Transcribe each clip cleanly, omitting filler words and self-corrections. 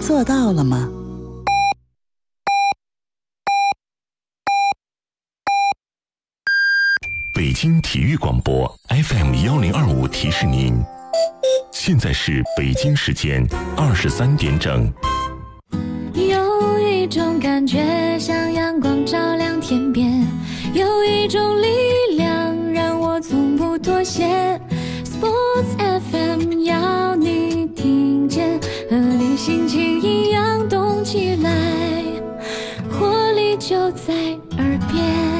做到了吗？ 北京体育广播 FM1025提示您，现在是北京时间23点整。 有一种感觉像阳光照亮天边，有一种力量让我从不妥协。 Sports FM 要你听见，和你心情一样动起来，活力就在耳边。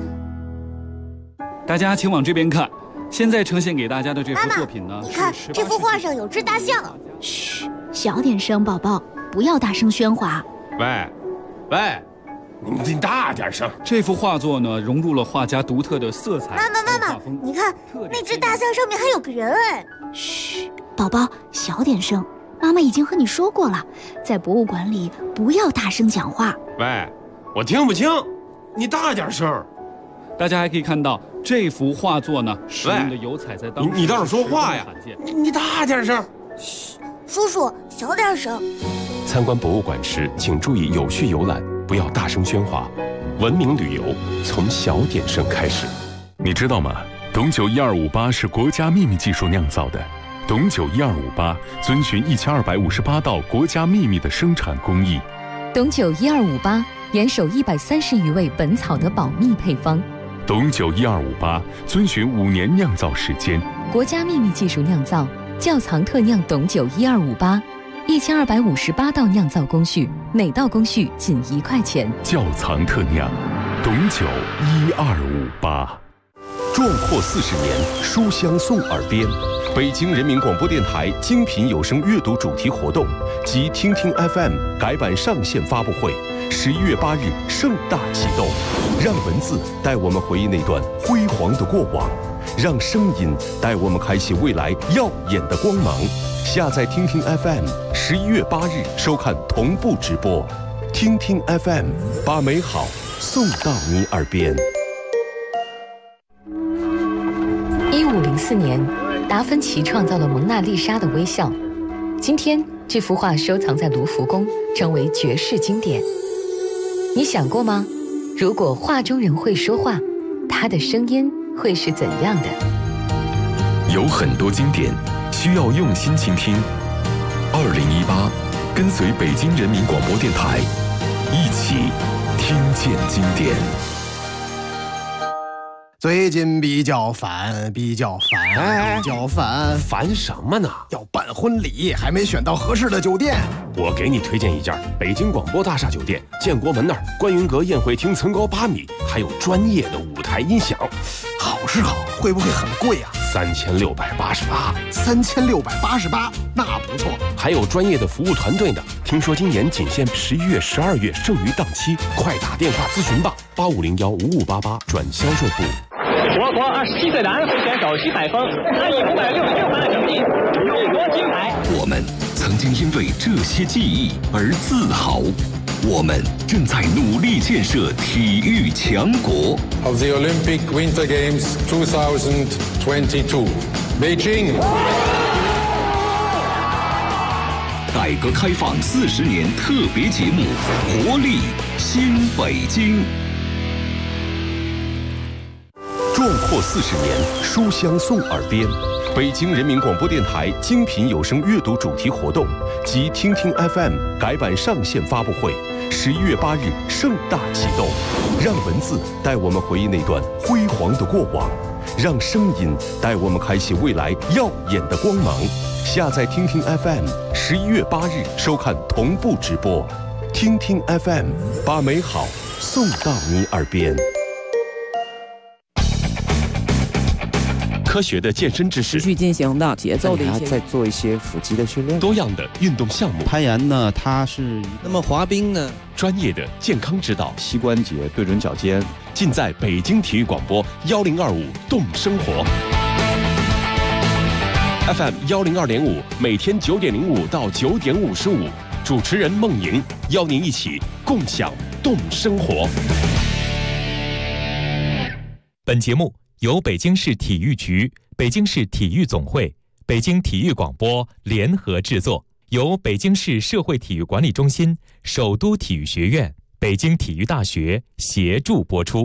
大家请往这边看，现在呈现给大家的这幅作品呢， 你看这幅画上有只大象。 嘘，小点声，宝宝，不要大声喧哗。 喂，你大点声。 这幅画作呢，融入了画家独特的色彩。 妈妈，你看那只大象上面还有个人哎。 嘘，宝宝，小点声。妈妈已经和你说过了，在博物馆里不要大声讲话。 喂，我听不清，你大点声。 大家还可以看到这幅画作呢，使用的油彩在当时你倒是说话呀！你大点声。 嘘，叔叔小点声。 参观博物馆时，请注意有序游览，不要大声喧哗。文明旅游从小点声开始。 你知道吗？董酒1258是国家秘密技术酿造的。董酒1258遵循1258道国家秘密的生产工艺。 董酒1258严守130余味本草的保密配方。 董酒1258遵循5年酿造时间， 国家秘密技术酿造，窖藏特酿董酒1258，1258道酿造工序，每道工序仅1块钱。 窖藏特酿，董酒1258。 壮阔40年，书香送耳边。北京人民广播电台精品有声阅读主题活动及听听 FM 改版上线发布会，11月8日盛大启动。让文字带我们回忆那段辉煌的过往，让声音带我们开启未来耀眼的光芒。下载听听 FM，11月8日收看同步直播。听听 FM， 把美好送到你耳边。 1504年，达芬奇创造了蒙娜丽莎的微笑。今天，这幅画收藏在卢浮宫，成为绝世经典。你想过吗？如果画中人会说话，他的声音会是怎样的？ 有很多经典需要用心倾听。2018，跟随北京人民广播电台，一起听见经典。 最近比较烦， 烦什么呢？ 要办婚礼，还没选到合适的酒店。 我给你推荐一家北京广播大厦酒店，建国门那儿观云阁宴会厅层高8米，还有专业的舞台音响。 好是好，会不会很贵啊 ？3688。 3688，那不错。 还有专业的服务团队呢。听说今年仅限11月、12月剩余档期，快打电话咨询吧，85015588转销售部。 我国27岁男会选手徐海峰，他以566分的成绩荣夺金牌。 我们曾经因为这些记忆而自豪，我们正在努力建设体育强国。 Of the Olympic Winter Games 2022, Beijing。 改革开放40年特别节目《活力新北京》。 壮阔40年，书香送耳边。北京人民广播电台精品有声阅读主题活动及听听 FM 改版上线发布会，11月8日盛大启动。让文字带我们回忆那段辉煌的过往，让声音带我们开启未来耀眼的光芒。下载听听 FM，11月8日收看同步直播。听听 FM， 把美好送到你耳边。科学的健身知识， 持续进行的节奏的一些， 再做一些腹肌的训练， 多样的运动项目。 攀岩呢，它是那么滑冰呢， 专业的健康指导， 膝关节对准脚尖， 尽在北京体育广播1025动生活 FM 102.5，每天9点05到9点55，主持人孟莹邀您一起共享动生活。 本节目由北京市体育局、北京市体育总会、北京体育广播联合制作， 由北京市社会体育管理中心、首都体育学院、北京体育大学协助播出。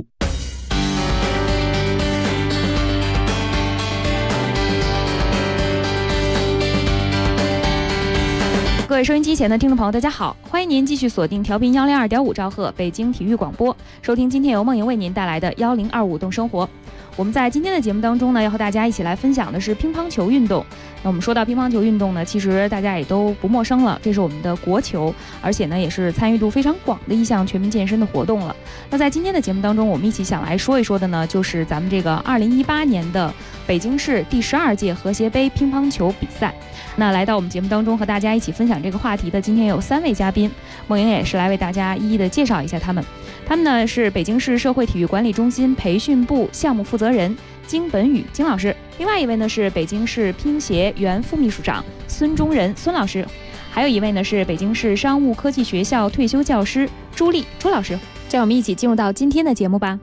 各位收音机前的听众朋友，大家好，欢迎您继续锁定调频102.5兆赫北京体育广播，收听今天由梦莹为您带来的1025动生活。我们在今天的节目当中呢，要和大家一起来分享的是乒乓球运动。那我们说到乒乓球运动呢，其实大家也都不陌生了，这是我们的国球，而且呢也是参与度非常广的一项全民健身的活动了。那在今天的节目当中，我们一起想来说一说的呢，就是咱们这个2018年的北京市第12届和谐杯乒乓球比赛。那来到我们节目当中和大家一起分享这个话题的，今天有3位嘉宾，梦莹也是来为大家一一的介绍一下他们。他们呢是北京市社会体育管理中心培训部项目负责人金本宇金老师，另外一位呢是北京市乒协原副秘书长孙忠仁孙老师，还有一位呢是北京市商务科技学校退休教师朱丽朱老师。让我们一起进入到今天的节目吧。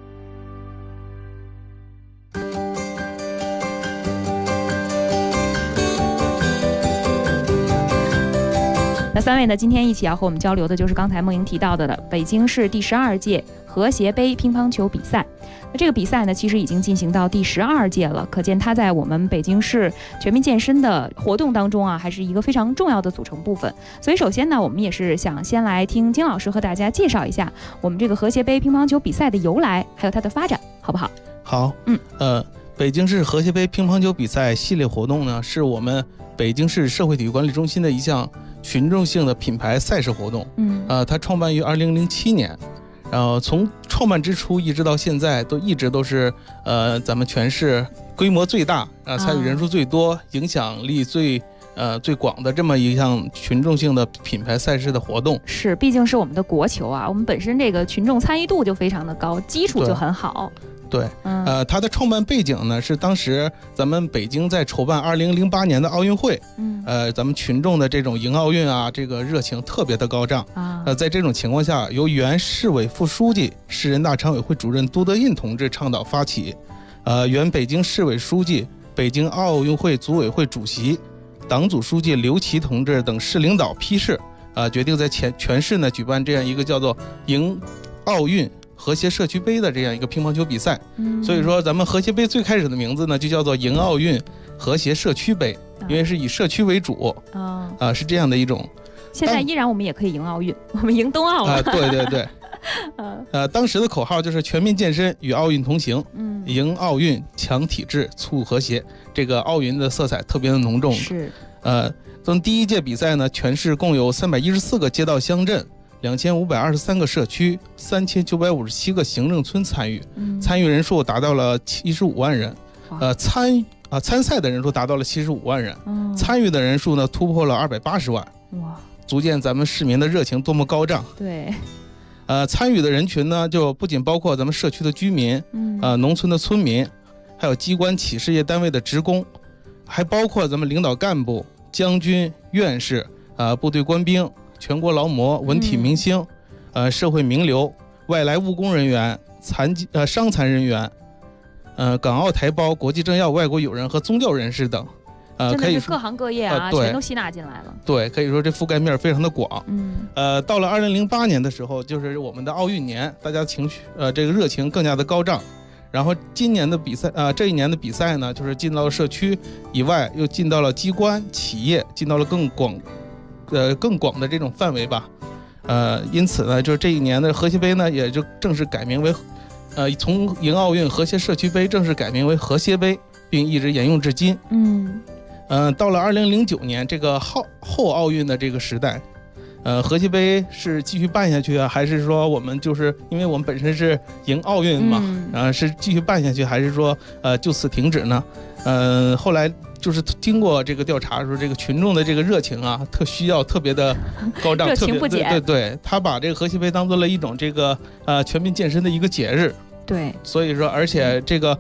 那3位呢，今天一起要和我们交流的就是刚才梦莹提到的北京市第12届和谐杯乒乓球比赛。那这个比赛呢，其实已经进行到第12届了，可见它在我们北京市全民健身的活动当中啊，还是一个非常重要的组成部分。所以首先呢，我们也是想先来听金老师和大家介绍一下我们这个和谐杯乒乓球比赛的由来，还有它的发展，好不好？ 好，北京市和谐杯乒乓球比赛系列活动呢，是我们北京市社会体育管理中心的一项群众性的品牌赛事活动。它创办于2007年，然后从创办之初一直到现在一直都是咱们全市规模最大参与人数最多、影响力最广的这么一项群众性的品牌赛事的活动。 是，毕竟是我们的国球啊，我们本身这个群众参与度就非常的高，基础就很好。 对，它的创办背景呢是当时咱们北京在筹办2008年的奥运会，咱们群众的这种迎奥运啊，这个热情特别的高涨在这种情况下，由原市委副书记、市人大常委会主任杜德胤同志倡导发起，原北京市委书记、北京奥运会组委会主席、党组书记刘琦同志等市领导批示，决定在全市呢举办这样一个叫做迎奥运和谐社区杯的这样一个乒乓球比赛。所以说咱们和谐杯最开始的名字呢就叫做迎奥运和谐社区杯，因为是以社区为主是这样的一种。 现在依然我们也可以迎奥运，我们迎冬奥了。 对对对当时的口号就是全民健身与奥运同行，迎奥运强体质促和谐。这个奥运的色彩特别的浓重。 是从第1届比赛呢，全市共有314个街道乡镇、2523个社区、3957个行政村参与，参与人数达到了75万人，参赛的人数达到了75万人，参与的人数呢突破了280万，哇！足见咱们市民的热情多么高涨。 对， 参与的人群呢，就不仅包括咱们社区的居民，农村的村民，还有机关企事业单位的职工，还包括咱们领导干部、将军、院士，部队官兵、全国劳模、文体明星，社会名流、外来务工人员、伤残人员，港澳台胞、国际政要、外国友人和宗教人士等， 真的是各行各业全都吸纳进来了。 对，可以说这覆盖面非常的广。到了2008年的时候，就是我们的奥运年，大家情绪这个热情更加的高涨。然后今年的比赛这一年的比赛呢，就是进到了社区以外，又进到了机关、企业，进到了更广的这种范围吧。因此呢，就是这一年的和谐杯呢，也就正式改名为从迎奥运和谐社区杯正式改名为和谐杯，并一直沿用至今。到了2009年这个后奥运的这个时代，和谐杯是继续办下去啊，还是说我们就是因为我们本身是迎奥运嘛，是继续办下去，还是说就此停止呢？后来就是经过这个调查说，这个群众的这个热情啊，需要特别的高涨， 热情不减。 对，他把这个和谐杯当做了一种这个全民健身的一个节日。 对， 所以说，而且这个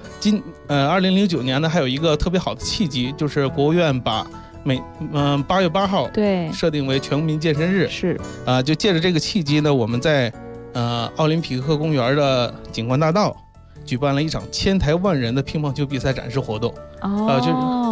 2009年呢，还有一个特别好的契机，就是国务院把8月8号对设定为全民健身日。 是就借着这个契机呢，我们在奥林匹克公园的景观大道举办了一场千台万人的乒乓球比赛展示活动。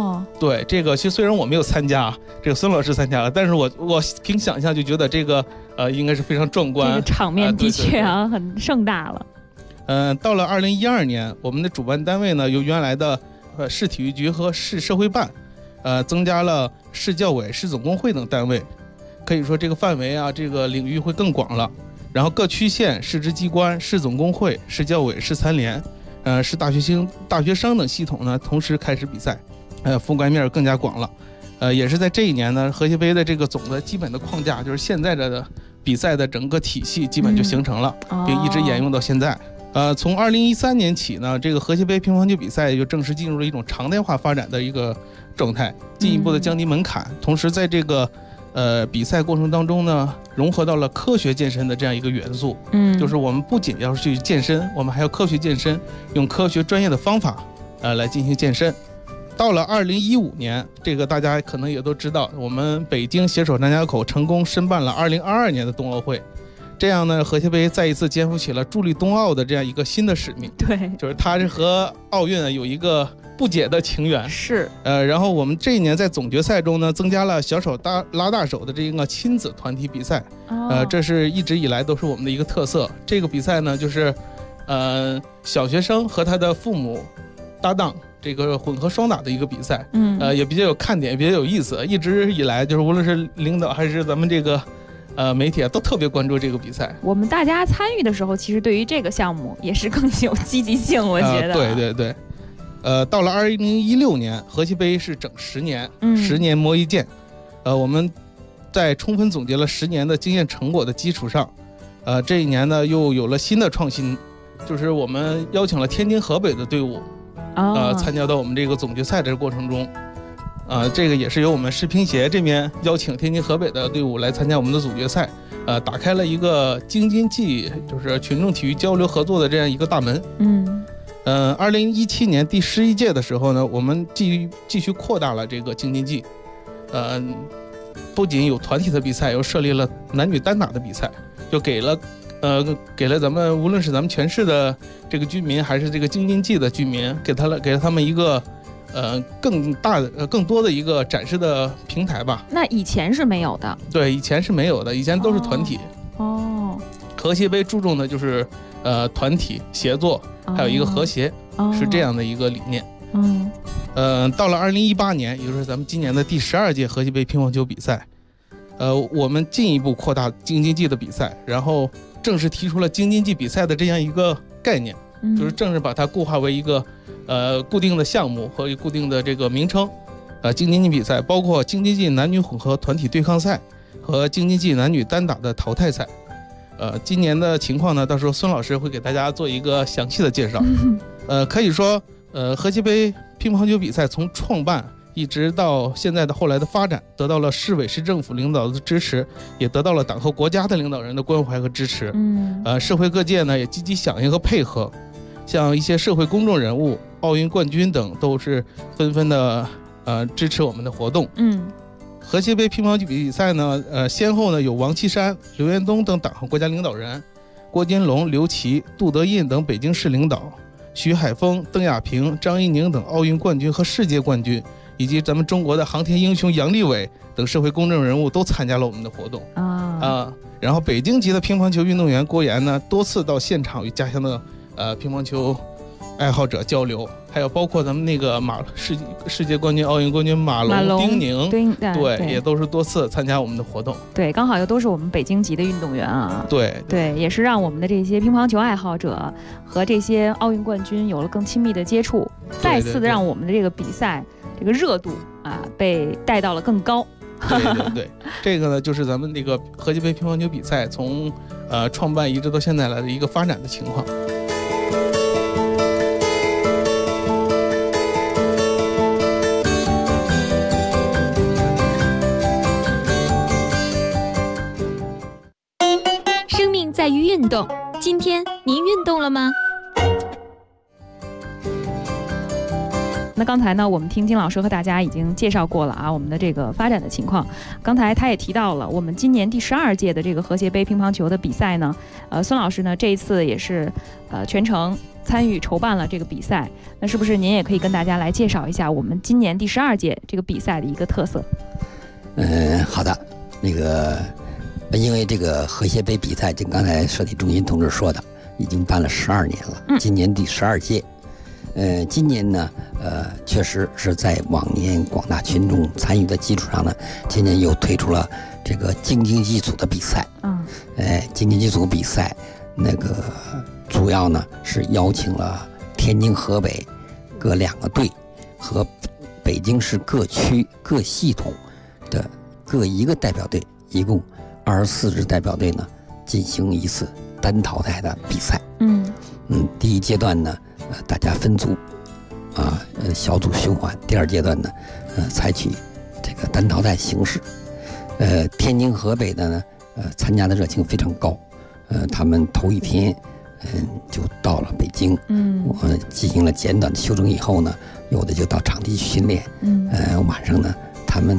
对，这个其实虽然我没有参加，这个孙老师参加了，但是我凭想象就觉得这个应该是非常壮观， 这个场面的确很盛大了。 到了2012年，我们的主办单位呢由原来的市体育局和市社会办，增加了市教委、市总工会等单位，可以说这个范围啊，这个领域会更广了。然后各区县、市直机关、市总工会、市教委、市残联，市大学生等系统呢，同时开始比赛，覆盖面更加广了。也是在这一年呢，和谐杯的这个总的基本的框架，就是现在的比赛的整个体系基本就形成了，并一直沿用到现在。从2013年起呢，这个和谐杯乒乓球比赛就正式进入了一种常态化发展的一个状态，进一步的降低门槛，同时在这个比赛过程当中呢，融合到了科学健身的这样一个元素。就是我们不仅要去健身，我们还要科学健身，用科学专业的方法来进行健身。到了2015年，这个大家可能也都知道，我们北京携手张家口成功申办了2022年的冬奥会。这样呢，和谐杯再一次肩负起了助力冬奥的这样一个新的使命。 对， 就是它是和奥运有一个不解的情缘。 是。 然后我们这一年在总决赛中呢，增加了小手拉大手的这个亲子团体比赛。这是一直以来都是我们的一个特色。这个比赛呢，就是小学生和他的父母搭档，这个混合双打的一个比赛。也比较有看点，比较有意思。一直以来就是无论是领导还是咱们这个媒体都特别关注这个比赛。 我们大家参与的时候，其实对于这个项目也是更有积极性，我觉得。 对对对。到了2016年，和谐杯是整10年，10年磨一剑。我们在充分总结了10年的经验成果的基础上，这一年呢又有了新的创新，就是我们邀请了天津、河北的队伍，参加到我们这个总决赛的过程中。这个也是由我们世乒协这边邀请天津、河北的队伍来参加我们的总决赛，打开了一个京津冀就是群众体育交流合作的这样一个大门。2017年第11届的时候呢，我们继续扩大了这个京津冀，不仅有团体的比赛，又设立了男女单打的比赛，就给了咱们无论是咱们全市的这个居民，还是这个京津冀的居民，给了他们一个更多的一个展示的平台吧。 那以前是没有的。 对，以前是没有的，以前都是团体。和谐杯注重的就是团体协作，还有一个和谐，是这样的一个理念。到了2018年，也就是咱们今年的第12届和谐杯乒乓球比赛，我们进一步扩大京津冀的比赛，然后正式提出了京津冀比赛的这样一个概念，就是正式把它固化为一个固定的项目和固定的这个名称。京津冀比赛包括京津冀男女混合团体对抗赛和京津冀男女单打的淘汰赛。今年的情况呢，到时候孙老师会给大家做一个详细的介绍。可以说，和谐杯乒乓球比赛从创办一直到现在的后来的发展，得到了市委市政府领导的支持，也得到了党和国家的领导人的关怀和支持。社会各界呢也积极响应和配合，像一些社会公众人物、奥运冠军等都是纷纷的支持我们的活动。和谐杯乒乓球比赛呢，先后呢有王岐山、刘延东等党和国家领导人，郭金龙、刘琦、杜德胤等北京市领导，徐海峰、邓亚萍、张怡宁等奥运冠军和世界冠军，以及咱们中国的航天英雄杨利伟等社会公众人物都参加了我们的活动。然后北京籍的乒乓球运动员郭岩呢，多次到现场与家乡的乒乓球爱好者交流，还有包括咱们那个世界冠军、奥运冠军马龙、丁宁，对，也都是多次参加我们的活动。 对，刚好又都是我们北京籍的运动员啊。 对， 也是让我们的这些乒乓球爱好者和这些奥运冠军有了更亲密的接触，再次的让我们的这个比赛这个热度被带到了更高。 对，这个呢就是咱们这个和谐杯乒乓球比赛从创办一直到现在来的一个发展的情况。 生命在于运动，今天您运动了吗？ 那刚才呢，我们听金老师和大家已经介绍过了我们的这个发展的情况。刚才他也提到了，我们今年第12届的这个和谐杯乒乓球的比赛呢，孙老师呢这一次也是全程参与筹办了这个比赛。那是不是您也可以跟大家来介绍一下我们今年第12届这个比赛的一个特色？ 好的，因为这个和谐杯比赛，就刚才设计中心同志说的，已经办了12年了，今年第12届。今年呢，确实是在往年广大群众参与的基础上呢，今年又推出了这个京津冀组的比赛。京津冀组比赛主要呢是邀请了天津、河北各2个队和北京市各区各系统的各1个代表队，一共24支代表队呢进行一次单淘汰的比赛。第一阶段呢，大家分组小组循环。第2阶段呢，采取这个单淘汰形式。天津、河北的呢，参加的热情非常高。他们头一天就到了北京，我进行了简短的休整以后呢，有的就到场地训练。晚上呢，他们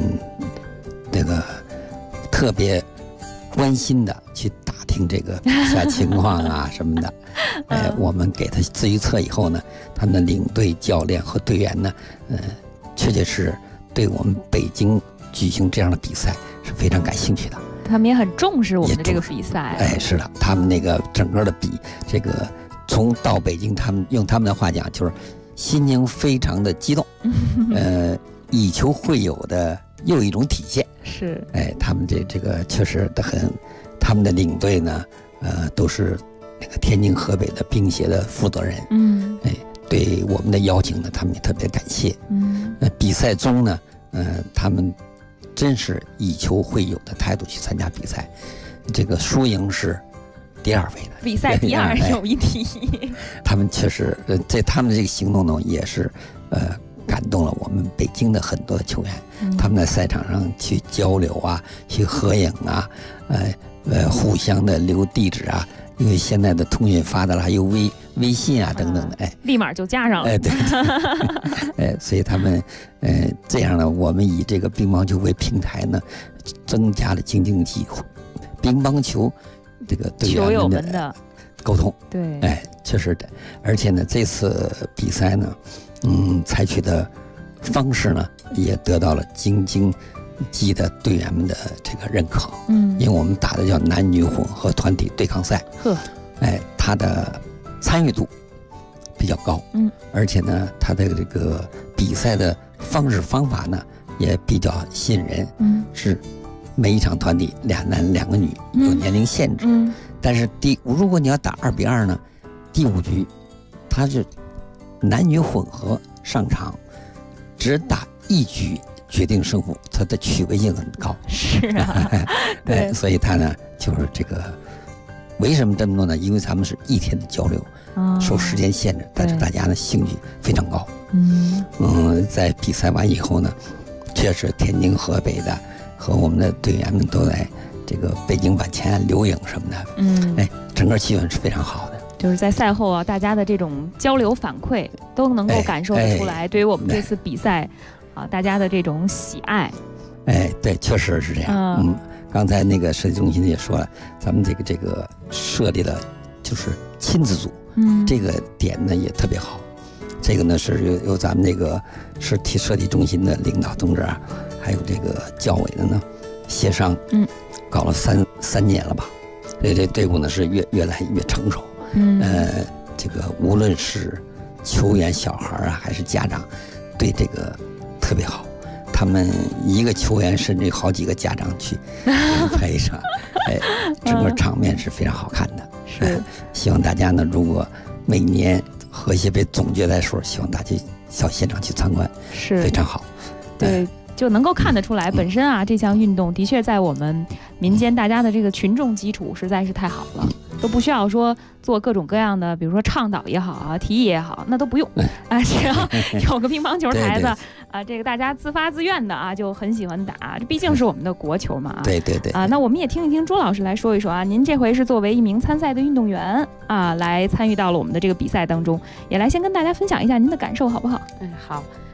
特别关心的去打听这个比赛情况啊什么的。我们给他自娱测以后呢，他们的领队、教练和队员呢，确确实对我们北京举行这样的比赛是非常感兴趣的。 他们也很重视我们的这个比赛。 是的，他们整个的从到北京，他们用他们的话讲，就是心情非常的激动，以球会友的又一种体现。 是， 他们这个确实的很，他们的领队呢，都是天津、河北的冰协的负责人。对我们的邀请呢，他们也特别感谢。比赛中呢，他们真是以球会友的态度去参加比赛，这个输赢是第2位的。 比赛第2有一提。 他们确实，在他们的这个行动呢，也是感动了我们北京的很多的球员。他们在赛场上去交流啊，去合影啊，互相的留地址啊。因为现在的通讯发达了，还有微信啊等等的， 立马就加上了。 对，所以他们这样呢，我们以这个乒乓球为平台呢，增加了京津冀乒乓球这个队员们的沟通。 对， 确实的。而且呢，这次比赛呢，采取的方式呢，也得到了京津冀的队员们的这个认可。因为我们打的叫男女混合团体对抗赛。他的参与度比较高。而且呢，他的这个比赛的方式方法呢也比较吸引人。是每一场团体2男2个女，有年龄限制。但是如果你要打2比2呢，第5局他是男女混合上场，只打1局决定胜负，它的趣味性很高。 是啊，对， 所以他呢就是这个，为什么这么做呢？因为咱们是1天的交流，受时间限制，但是大家呢兴趣非常高。在比赛完以后呢，确实天津、河北的和我们的队员们都在这个北京板前留影什么的。整个气氛是非常好的。 就是在赛后啊，大家的这种交流反馈都能够感受得出来，对于我们这次比赛大家的这种喜爱。 对，确实是这样。刚才那个设计中心也说了，咱们这个设立了就是亲子组。这个点呢也特别好。这个呢是由咱们这个设计中心的领导同志啊，还有这个教委的呢协商，搞了三年了吧。这队伍呢是越来越成熟。这个无论是球员、小孩啊，还是家长，对这个特别好。他们一个球员甚至好几个家长去陪上，整个场面是非常好看的。 是， 希望大家呢，如果每年和谐杯总决赛时候，希望大家到现场去参观， 是非常好。 对，就能够看得出来，本身啊，这项运动的确在我们民间大家的这个群众基础实在是太好了，都不需要说做各种各样的，比如说倡导也好啊，提议也好，那都不用啊，只要有个乒乓球台子啊，这个大家自发自愿的啊，就很喜欢打，这毕竟是我们的国球嘛。 对啊，那我们也听一听朱老师来说一说啊，您这回是作为一名参赛的运动员啊，来参与到了我们的这个比赛当中，也来先跟大家分享一下您的感受好不好？ 好。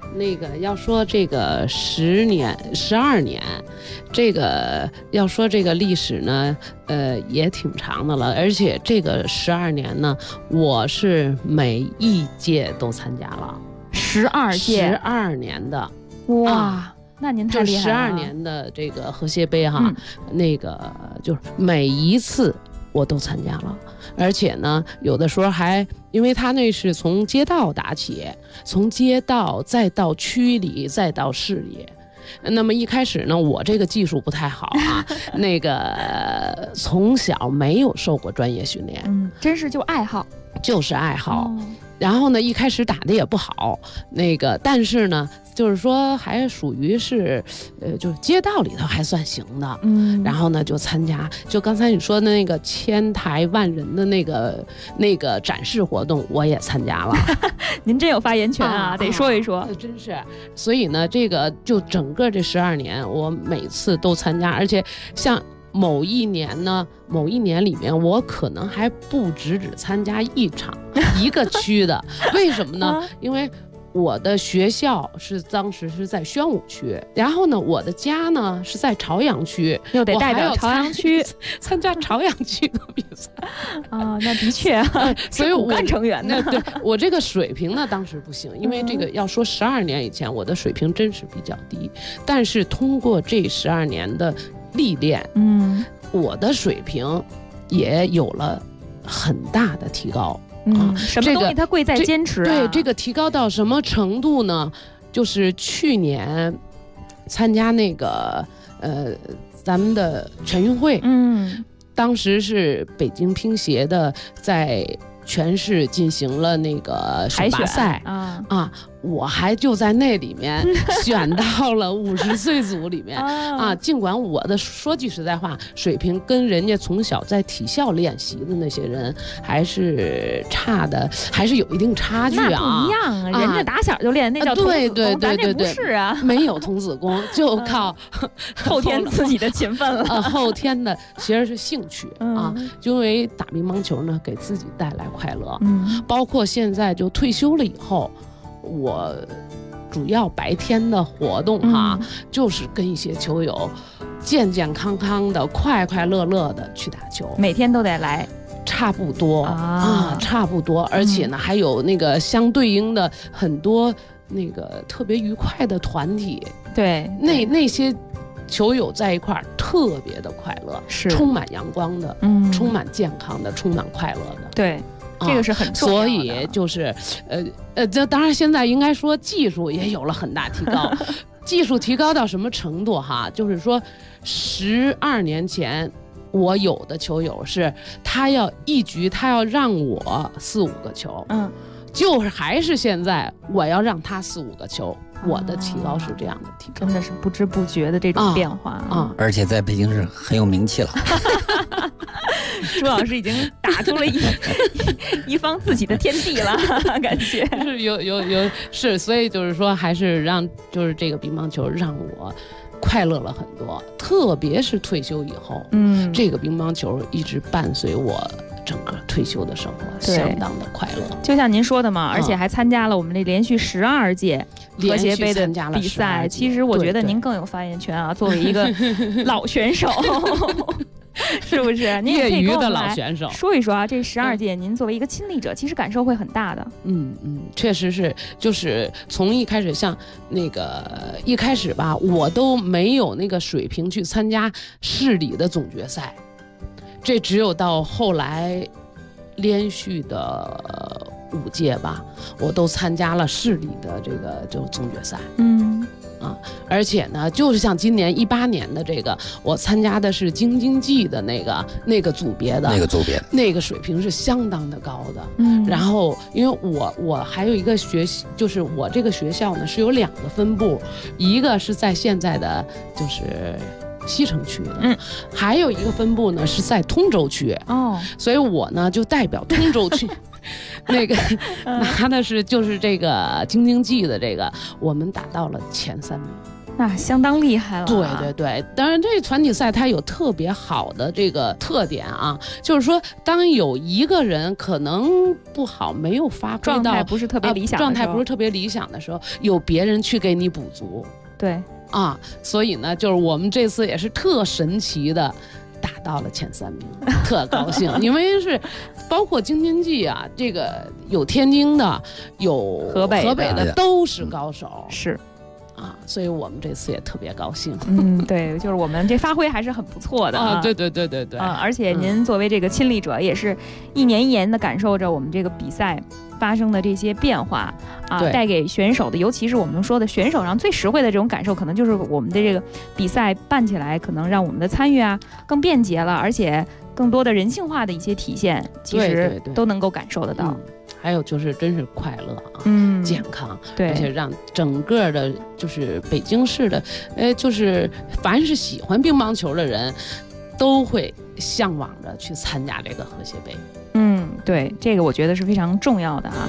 那个要说这个10年、12年，这个要说这个历史呢，也挺长的了。而且这个12年呢，我是每一届都参加了，12年的， 哇，那您太厉害了。 12年的这个和谐杯哈，那个就是每一次我都参加了。而且呢，有的时候还因为他那是从街道打起，从街道再到区里，再到市里。那么一开始呢，我这个技术不太好啊，那个从小没有受过专业训练， 真是就爱好， 就是爱好。然后呢，一开始打的也不好，那个但是呢，就是说还属于是，就是街道里头还算行的。然后呢就参加，就刚才你说的那个千台万人的那个展示活动，我也参加了。 您真有发言权啊，得说一说。 真是，所以呢，这个就整个这12年，我每次都参加，而且像。某一年里面，我可能还不只参加一场一个区的，为什么呢？因为我的学校当时是在宣武区，然后呢，我的家呢是在朝阳区， 又得代表朝阳区参加朝阳区的比赛啊，那的确啊， 所以我干成员呢， 对我这个水平呢当时不行，因为这个要说12年以前，我的水平真是比较低，但是通过这12年的历练，我的水平也有了很大的提高。 什么东西它贵在坚持啊。 对，这个提高到什么程度呢？就是去年参加那个咱们的全运会，当时是北京乒协的在全市进行了那个选拔赛我还就在那里面选到了50岁组里面尽管我的说句实在话，水平跟人家从小在体校练习的那些人还是差的，还是有一定差距啊。 那不一样啊，人家打小就练，那叫童子功，咱这不是啊， 没有童子功，就靠后天自己的勤奋了。 后天的其实是兴趣就因为打乒乓球呢，给自己带来快乐。包括现在就退休了以后。我主要白天的活动就是跟一些球友健健康康的、快快乐乐的去打球， 每天都得来， 差不多差不多。而且呢，还有那个相对应的很多那个特别愉快的团体， 对， 那些球友在一块儿特别的快乐， 是充满阳光的，充满健康的，充满快乐的， 对。这个是很重要的， 所以就是这当然现在应该说技术也有了很大提高，技术提高到什么程度就是说12年前我有的球友是他要一局他要让我4-5个球，就是还是现在我要让他4-5个球，我的提高是这样的提高， 真的是不知不觉的这种变化而且在北京市很有名气了。 朱老师已经打出了一方自己的天地了，感觉是有是，所以就是说还是让就是这个乒乓球让我快乐了很多，特别是退休以后，这个乒乓球一直伴随我整个退休的生活，相当的快乐。 就像您说的嘛，而且还参加了我们这连续12届和谐杯的比赛。其实我觉得您更有发言权啊，作为一个老选手。是不是？您也可以跟我们来说一说啊，这12届您作为一个亲历者，其实感受会很大的。 确实是，就是从一开始像那个一开始吧，我都没有那个水平去参加市里的总决赛，这只有到后来连续的5届吧，我都参加了市里的这个就总决赛。而且呢，就是像今年18年的这个，我参加的是京津冀的那个组别的，那个水平是相当的高的。然后因为我还有一个就是我这个学校呢是有2个分部，一个是在现在的就是西城区的，还有一个分部呢是在通州区。所以我呢就代表通州区。那个拿的是就是这个京津冀的这个，我们打到了前3名。 那相当厉害了。 对对对，当然这团体赛它有特别好的这个特点啊，就是说当有一个人可能不好，没有发挥到状态不是特别理想的时候， 状态不是特别理想的时候，有别人去给你补足。 对啊，所以呢，就是我们这次也是特神奇的打到了前3名，特高兴，因为是包括京津冀啊，这个有天津的，有河北的，都是高手。 是。 啊，所以我们这次也特别高兴。 对，就是我们这发挥还是很不错的啊。对对对对对。 而且您作为这个亲历者，也是一年一年的感受着我们这个比赛发生的这些变化啊，带给选手的，尤其是我们说的选手上最实惠的这种感受，可能就是我们的这个比赛办起来，可能让我们的参与啊更便捷了，而且更多的人性化的一些体现，其实都能够感受得到。 还有就是真是快乐啊，健康， 对， 而且让整个的，就是北京市的，就是凡是喜欢乒乓球的人，都会向往着去参加这个和谐杯。 对，这个我觉得是非常重要的啊。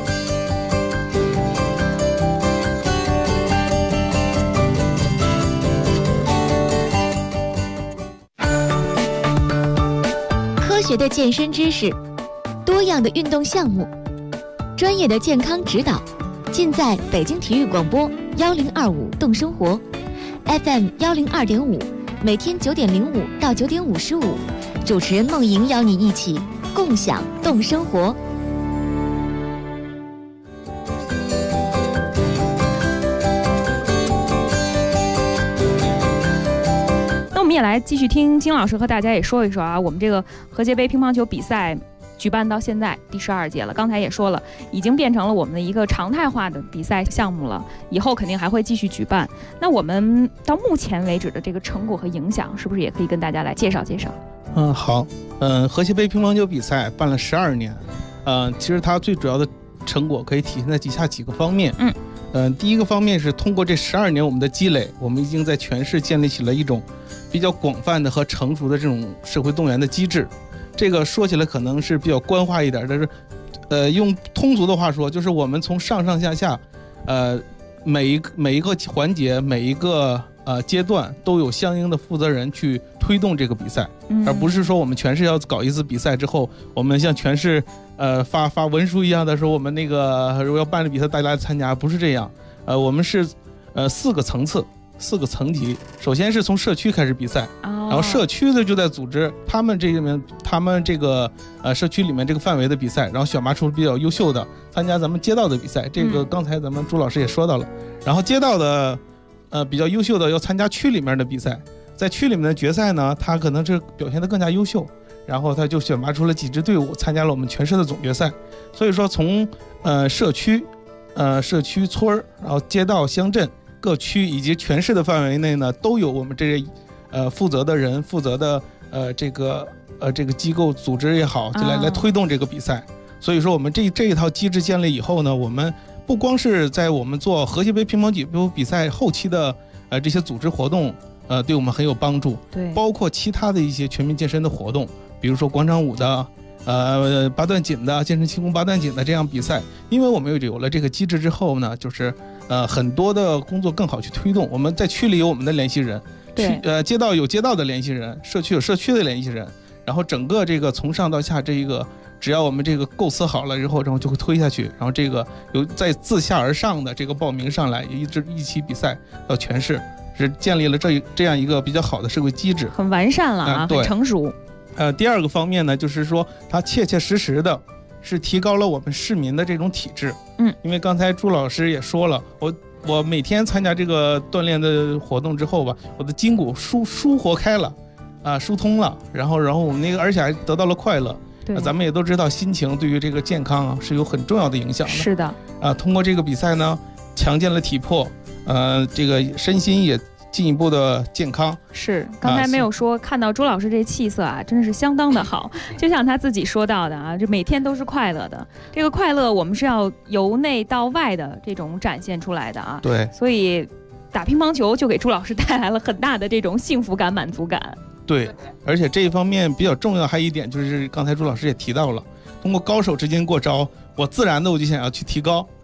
科学的健身知识，多样的运动项目，专业的健康指导，尽在北京体育广播1025动生活 FM 102.5，每天9点05到9点55，主持人梦莹邀你一起共享动生活。 那我们也来继续听金老师和大家也说一说啊，我们这个和谐杯乒乓球比赛举办到现在第12届了，刚才也说了，已经变成了我们的一个常态化的比赛项目了，以后肯定还会继续举办。那我们到目前为止的这个成果和影响，是不是也可以跟大家来介绍介绍？ 好，和谐杯乒乓球比赛办了12年，其实它最主要的成果可以体现在以下几个方面。第一个方面是通过这12年我们的积累，我们已经在全市建立起了一种比较广泛的和成熟的这种社会动员的机制。这个说起来可能是比较官话一点，但是用通俗的话说，就是我们从上上下下，每一个环节，每一个阶段都有相应的负责人去推动这个比赛，而不是说我们全市要搞一次比赛之后，我们像全市发文书一样的说我们那个如果要办的比赛大家来参加，不是这样。我们是4个层次，4个层级。首先是从社区开始比赛，然后社区的就在组织他们这个社区里面这个范围的比赛，然后选拔出比较优秀的参加咱们街道的比赛。这个刚才咱们朱老师也说到了，然后街道的比较优秀的要参加区里面的比赛，在区里面的决赛呢，他可能是表现得更加优秀，然后他就选拔出了几支队伍参加了我们全市的总决赛。所以说从社区村，然后街道乡镇各区以及全市的范围内呢，都有我们这些负责的人，负责的这个机构组织也好，就来推动这个比赛。所以说我们这一套机制建立以后呢，我们不光是在我们做和谐杯乒乓球比赛后期的这些组织活动对我们很有帮助， 对， 包括其他的一些全民健身的活动，比如说广场舞的八段锦的健身轻功八段锦的这样比赛。因为我们有了这个机制之后呢，就是很多的工作更好去推动。我们在区里有我们的联系人， 对， 街道有街道的联系人，社区有社区的联系人，然后整个这个从上到下这一个，只要我们这个构思好了之后，然后就会推下去，然后这个有在自下而上的这个报名上来，一起比赛到全市，是建立了这样一个比较好的社会机制， 很完善了啊，很成熟。 第二个方面呢，就是说它切切实实的是提高了我们市民的这种体质。因为刚才朱老师也说了，我每天参加这个锻炼的活动之后吧，我的筋骨舒活开了，疏通了，然后我们那个而且还得到了快乐。咱们也都知道，心情对于这个健康是有很重要的影响的。 是的。 通过这个比赛呢，强健了体魄，这个身心也进一步的健康。 是，刚才没有说，看到朱老师这气色啊，真的是相当的好。就像他自己说到的啊，这每天都是快乐的。这个快乐我们是要由内到外的这种展现出来的啊。 对。 所以打乒乓球就给朱老师带来了很大的这种幸福感、满足感。 对，而且这一方面比较重要，还有一点就是刚才朱老师也提到了，通过高手之间过招，我自然的我就想要去提高。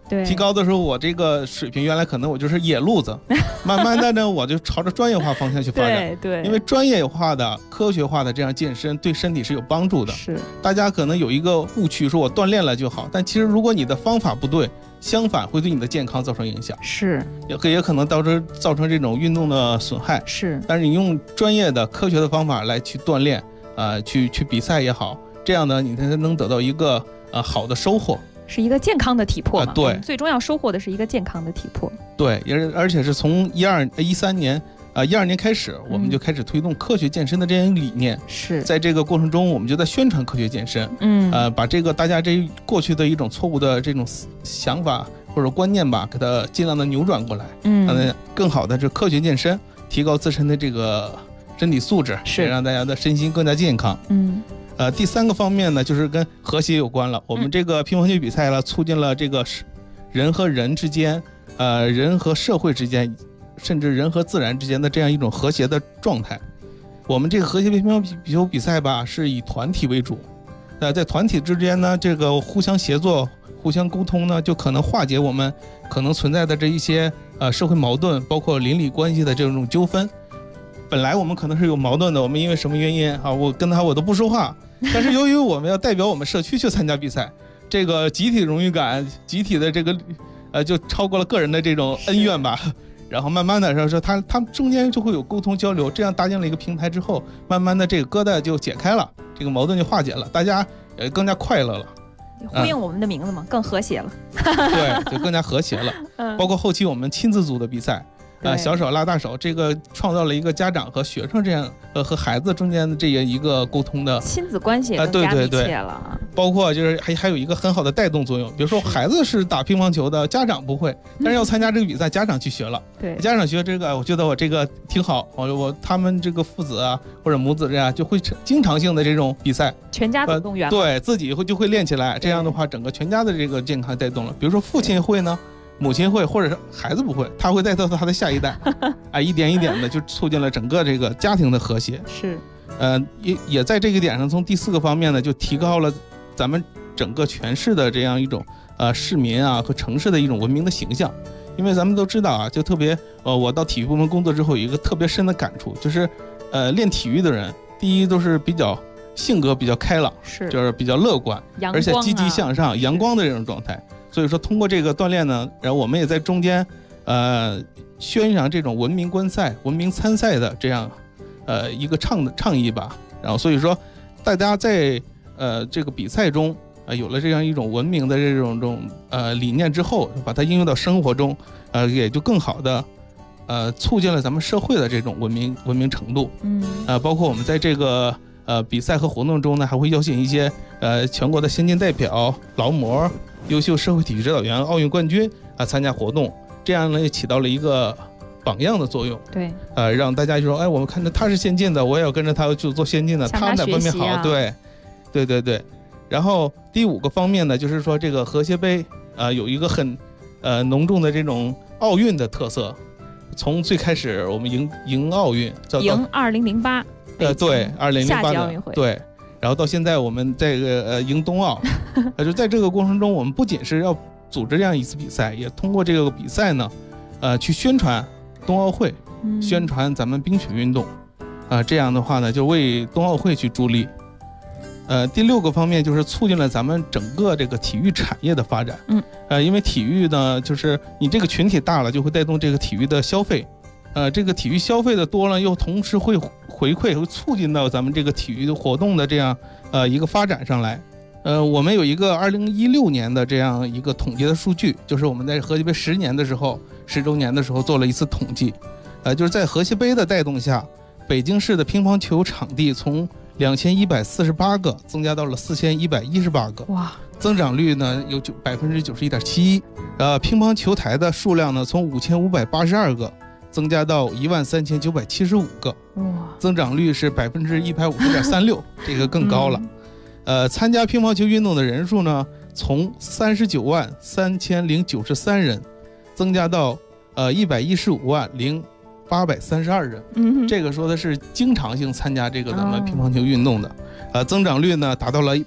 对， 提高的时候，我这个水平原来可能我就是野路子，慢慢的呢，我就朝着专业化方向去发展。 对， 因为专业化的、科学化的这样健身对身体是有帮助的。 是， 大家可能有一个误区，说我锻炼了就好，但其实如果你的方法不对，相反会对你的健康造成影响。 是， 也可能造成这种运动的损害。 是， 但是你用专业的、科学的方法来去锻炼，去比赛也好，这样呢，你才能得到一个好的收获。 是一个健康的体魄嘛？ 对， 最终要收获的是一个健康的体魄。 对，而且是从13年12年开始，我们就开始推动科学健身的这样理念。 是，在这个过程中，我们就在宣传科学健身。把这个大家这过去的一种错误的这种想法或者观念吧，给它尽量的扭转过来。让更好的这科学健身，提高自身的这个身体素质，也让大家的身心更加健康。第3个方面呢，就是跟和谐有关了。我们这个乒乓球比赛了，促进了这个人和人之间，人和社会之间，甚至人和自然之间的这样一种和谐的状态。我们这个和谐乒乓球比赛吧，是以团体为主。在团体之间呢，这个互相协作、互相沟通呢，就可能化解我们可能存在的这一些社会矛盾，包括邻里关系的这种纠纷。本来我们可能是有矛盾的，我们因为什么原因啊，我跟他我都不说话。但是由于我们要代表我们社区去参加比赛，这个集体荣誉感、集体的这个就超过了个人的这种恩怨吧。然后慢慢的说他们中间就会有沟通交流，这样搭建了一个平台之后，慢慢的这个疙瘩就解开了，这个矛盾就化解了，大家更加快乐了。 呼应我们的名字嘛，更和谐了。 对，就更加和谐了。包括后期我们亲子组的比赛。小手拉大手，这个创造了一个家长和学生这样和孩子中间的这样一个沟通的亲子关系也更加密切了。 包括就是还有一个很好的带动作用，比如说孩子是打乒乓球的，家长不会，但是要参加这个比赛，家长去学了。 对， 家长学这个，我觉得我这个挺好。他们这个父子啊或者母子这样就会经常性的这种比赛， 全家总动员。 对自己就会练起来，这样的话整个全家的这个健康带动了。比如说父亲会呢。母亲会，或者是孩子不会，他会带到他的下一代，一点一点的就促进了整个这个家庭的和谐。 是， 也在这个点上，从第4个方面呢，就提高了咱们整个全市的这样一种市民啊和城市的一种文明的形象。因为咱们都知道啊，就特别我到体育部门工作之后，有一个特别深的感触，就是练体育的人，第一都是性格比较开朗，就是比较乐观，而且积极向上、阳光的这种状态。所以说通过这个锻炼呢，然后我们也在中间宣扬这种文明观赛、文明参赛的这样一个倡议吧。然后所以说大家在这个比赛中有了这样一种文明的这种理念之后，把它应用到生活中，也就更好的促进了咱们社会的这种文明程度。包括我们在这个比赛和活动中呢，还会邀请一些全国的先进代表、劳模、优秀社会体育指导员、奥运冠军参加活动，这样呢也起到了一个榜样的作用。 对， 让大家就说，我们看着他是先进的，我也要跟着他去做先进的，他们在方面好。对。然后第5个方面呢，就是说这个和谐杯有一个很浓重的这种奥运的特色。从最开始我们迎奥运， 迎2008。 对，2008 年奥运会。 对，然后到现在我们这个迎冬奥，就在这个过程中，我们不仅是要组织这样一次比赛，也通过这个比赛呢，去宣传冬奥会，宣传咱们冰雪运动，这样的话呢，就为冬奥会去助力。第6个方面就是促进了咱们整个这个体育产业的发展。因为体育呢，就是你这个群体大了，就会带动这个体育的消费。这个体育消费的多了，又同时会回馈，会促进到咱们这个体育的活动的这样一个发展上来。我们有一个2016年的这样一个统计的数据，就是我们在和谐杯10周年的时候做了一次统计。就是在和谐杯的带动下，北京市的乒乓球场地从2148个增加到了4118个， 哇， 增长率呢有91.71%。乒乓球台的数量呢从5582个增加到13975个，增长率是150.36%，这个更高了。参加乒乓球运动的人数呢，从393093人增加到115.0 832人，这个说的是经常性参加这个咱们乒乓球运动的，增长率呢达到了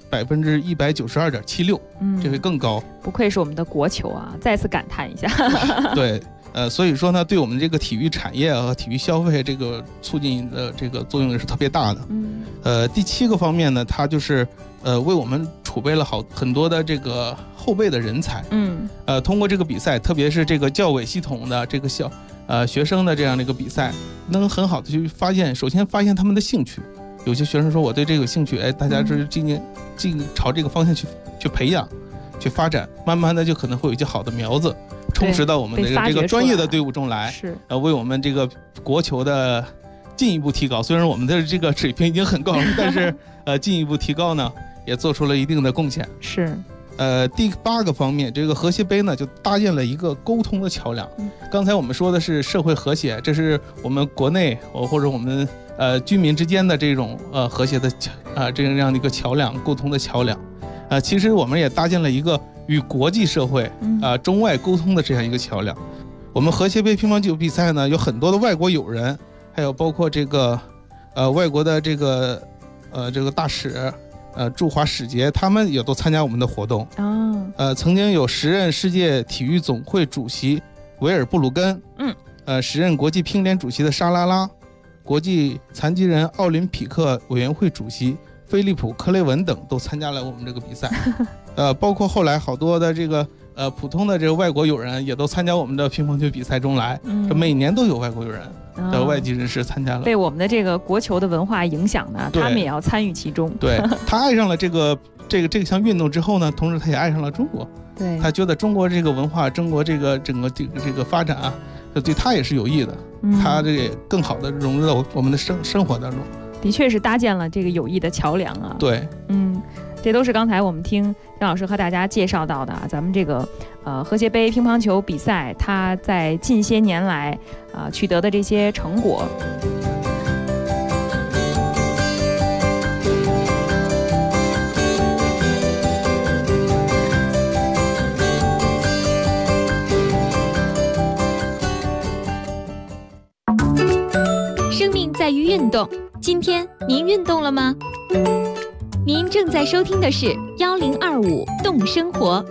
192.76%，这会更高。 不愧是我们的国球啊，再次感叹一下。 对，所以说呢，对我们这个体育产业和体育消费这个促进的这个作用也是特别大的。第7个方面呢，它就是为我们储备了很多的这个后备的人才。通过这个比赛，特别是这个教委系统的这个学生的这样的一个比赛，能很好的去首先发现他们的兴趣。有些学生说我对这个有兴趣，大家是朝这个方向去培养、去发展，慢慢的就可能会有一些好的苗子充实到我们的这个专业的队伍中来，为我们这个国球的进一步提高。虽然我们的这个水平已经很高了，但是进一步提高呢，也做出了一定的贡献。 是。 第8个方面，这个和谐杯呢就搭建了一个沟通的桥梁。刚才我们说的是社会和谐，这是我们国内或者我们居民之间的这种和谐的这样的一个桥梁，沟通的桥梁。其实我们也搭建了一个与国际社会中外沟通的这样一个桥梁。我们和谐杯乒乓球比赛呢，有很多的外国友人，还有包括这个外国的这个大使。驻华使节，他们也都参加我们的活动。曾经有时任世界体育总会主席维尔布鲁根，时任国际乒联主席的沙拉拉，国际残疾人奥林匹克委员会主席菲利普克雷文等都参加了我们这个比赛。包括后来好多的这个普通的这个外国友人也都参加我们的乒乓球比赛中来。这每年都有外国友人的外籍人士参加了， 被我们的这个国球的文化影响呢，他们也要参与其中。 对，他爱上了这项运动之后呢，同时他也爱上了中国。 对， 他觉得中国这个文化，中国这个整个这个发展啊，对他也是有益的。他这个更好的融入到我们的生活当中。 的确是搭建了这个友谊的桥梁啊。 对， 这都是刚才我们听姜老师和大家介绍到的咱们这个和谐杯乒乓球比赛，它在近些年来取得的这些成果。 生命在于运动，今天您运动了吗？您正在收听的是1025动生活。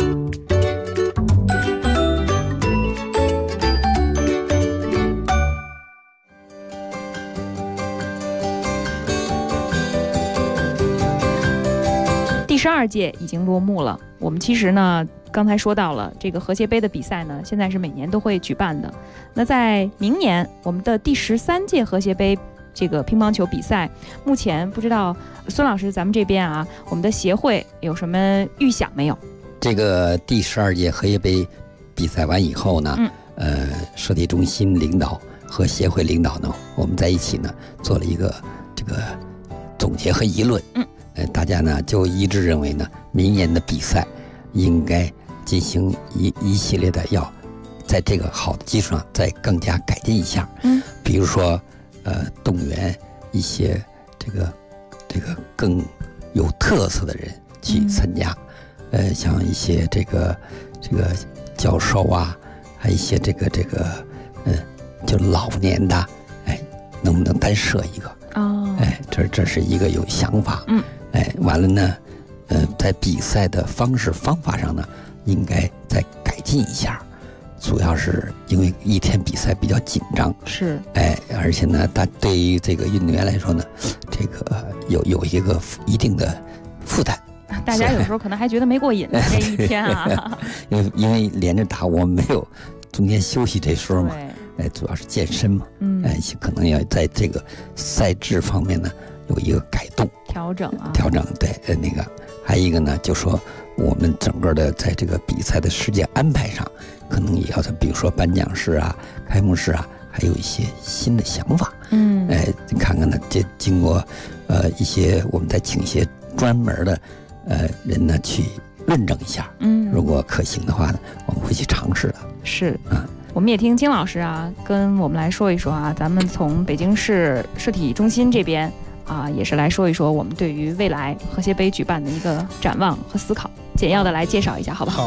第12届已经落幕了。我们其实呢，刚才说到了这个和谐杯的比赛呢，现在是每年都会举办的。那在明年，我们的第13届和谐杯这个乒乓球比赛，目前不知道孙老师咱们这边我们的协会有什么预想没有？ 这个第12届和谐杯比赛完以后呢，社体中心领导和协会领导呢，我们在一起呢做了一个这个总结和议论。大家呢就一致认为呢，明年的比赛应该进行一系列的，要在这个好的基础上再更加改进一下。比如说动员一些这个更有特色的人去参加，像一些这个教授啊，还有一些就老年的，能不能单设一个？这是一个有想法。完了呢，在比赛的方法上呢，应该再改进一下。主要是因为一天比赛比较紧张， 是， 而且呢，对于这个运动员来说呢，这个有一个一定的负担。 大家有时候可能还觉得没过瘾呢，这一天啊。 因为连着打，我们没有中间休息这时候嘛，主要是健身嘛，可能要在这个赛制方面呢有一个改动、 调整。 对，还有一个呢，就说我们整个的在这个比赛的时间安排上，可能也要比如说颁奖式啊、开幕式啊，还有一些新的想法。你看看呢，这经过一些我们再请一些专门的人呢去论证一下。如果可行的话呢，我们会去尝试的。 是，我们也听金老师跟我们来说一说咱们从北京市社体中心这边也是来说一说我们对于未来和谐杯举办的一个展望和思考，简要的来介绍一下，好不好？ 好，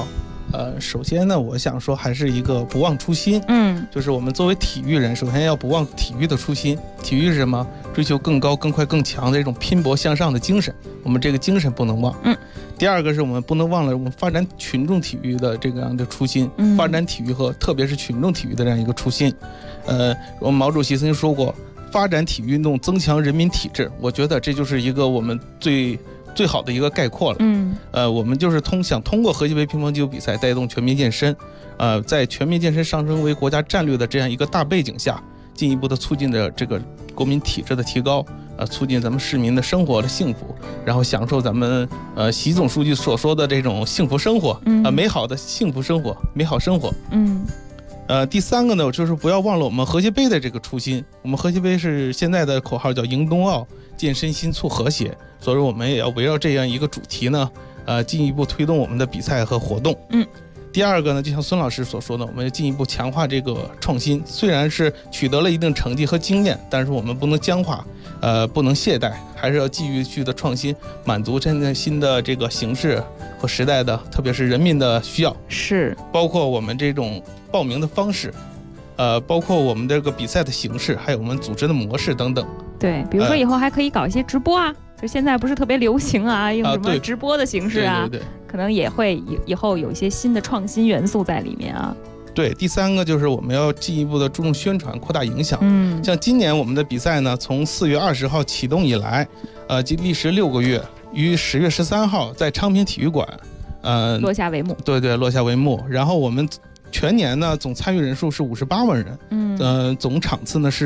首先呢，我想说还是一个不忘初心。就是我们作为体育人，首先要不忘体育的初心。体育是什么？追求更高、更快、更强的一种拼搏向上的精神。我们这个精神不能忘。第二个是我们不能忘了我们发展群众体育的这个样的初心，发展体育和特别是群众体育的这样一个初心。我们毛主席曾经说过，发展体育运动，增强人民体质。我觉得这就是一个我们最好的一个概括了。我们就是想通过和谐杯乒乓球比赛带动全民健身，在全民健身上升为国家战略的这样一个大背景下，进一步的促进着这个国民体质的提高，促进咱们市民的生活的幸福，然后享受咱们习总书记所说的这种幸福生活，美好的幸福生活，美好生活。第三个呢，就是不要忘了我们和谐杯的这个初心。我们和谐杯是现在的口号叫迎冬奥，健身心促和谐，所以我们也要围绕这样一个主题呢，进一步推动我们的比赛和活动。第二个呢，就像孙老师所说的，我们要进一步强化这个创新。虽然是取得了一定成绩和经验，但是我们不能僵化，不能懈怠，还是要继续的创新，满足现在新的这个形势和时代的，特别是人民的需要。 是， 包括我们这种报名的方式，包括我们这个比赛的形式，还有我们组织的模式等等。 对，比如说以后还可以搞一些直播啊，就现在不是特别流行啊，用什么直播的形式啊， 对， 可能也会以后有一些新的创新元素在里面啊。 对，第三个就是我们要进一步的注重宣传，扩大影响。像今年我们的比赛呢，从4月20号启动以来，历时6个月，于10月13号在昌平体育馆， 落下帷幕。对， 落下帷幕。然后我们全年呢，总参与人数是58万人，总场次呢是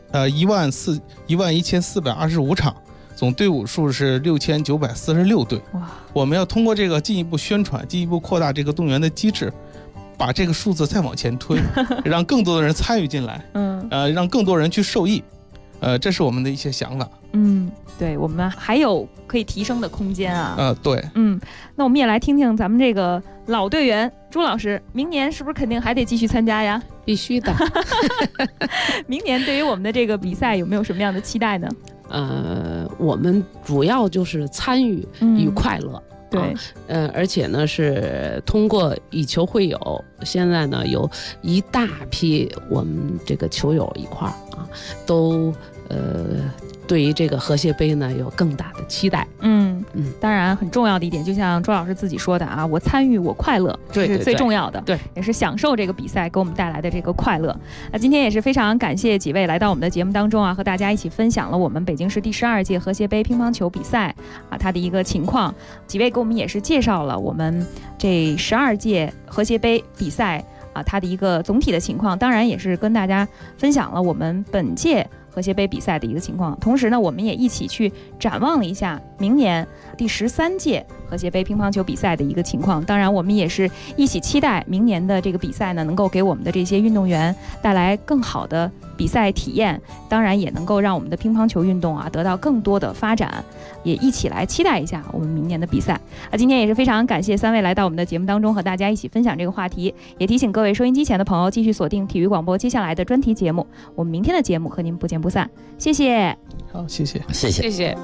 11425场，总队伍数是6946队。 哇！ 我们要通过这个进一步宣传，进一步扩大这个动员的机制，把这个数字再往前推，让更多的人参与进来，让更多人去受益。这是我们的一些想法。 对，我们还有可以提升的空间啊。 对。 那我们也来听听咱们这个老队员朱老师，明年是不是肯定还得继续参加呀？ 必须的。 明年对于我们的这个比赛有没有什么样的期待呢？ 我们主要就是参与与快乐。 对， 而且呢是通过以球会友，现在呢有一大批我们这个球友一块儿啊，都对于这个和谐杯呢有更大的期待。 当然很重要的一点，就像周老师自己说的啊，我参与我快乐，这是最重要的。 对， 也是享受这个比赛给我们带来的这个快乐。那今天也是非常感谢几位来到我们的节目当中啊，和大家一起分享了我们北京市第12届和谐杯乒乓球比赛啊它的一个情况。几位给我们也是介绍了我们这12届和谐杯比赛啊它的一个总体的情况，当然也是跟大家分享了我们本届和谐杯比赛的一个情况。同时呢，我们也一起去展望了一下明年第13届和谐杯乒乓球比赛的一个情况。当然我们也是一起期待明年的这个比赛呢，能够给我们的这些运动员带来更好的比赛体验，当然也能够让我们的乒乓球运动啊得到更多的发展，也一起来期待一下我们明年的比赛。今天也是非常感谢3位来到我们的节目当中，和大家一起分享这个话题，也提醒各位收音机前的朋友继续锁定体育广播接下来的专题节目，我们明天的节目和您不见不散。谢谢。 好，谢谢。 谢谢。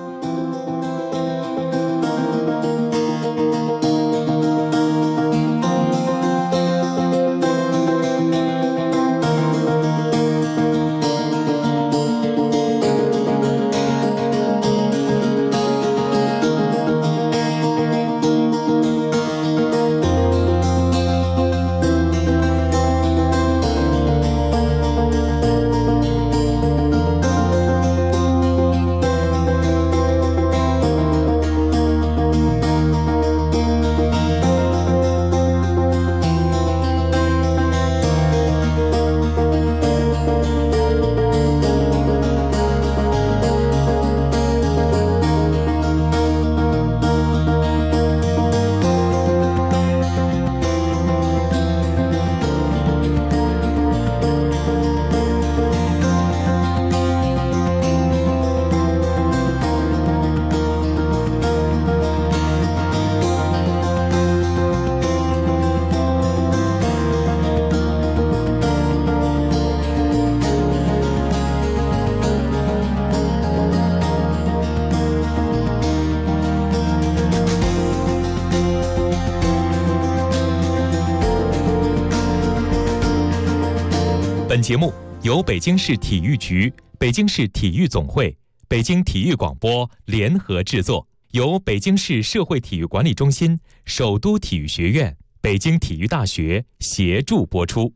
本节目由北京市体育局、北京市体育总会、北京体育广播联合制作，由北京市社会体育管理中心、首都体育学院、北京体育大学协助播出。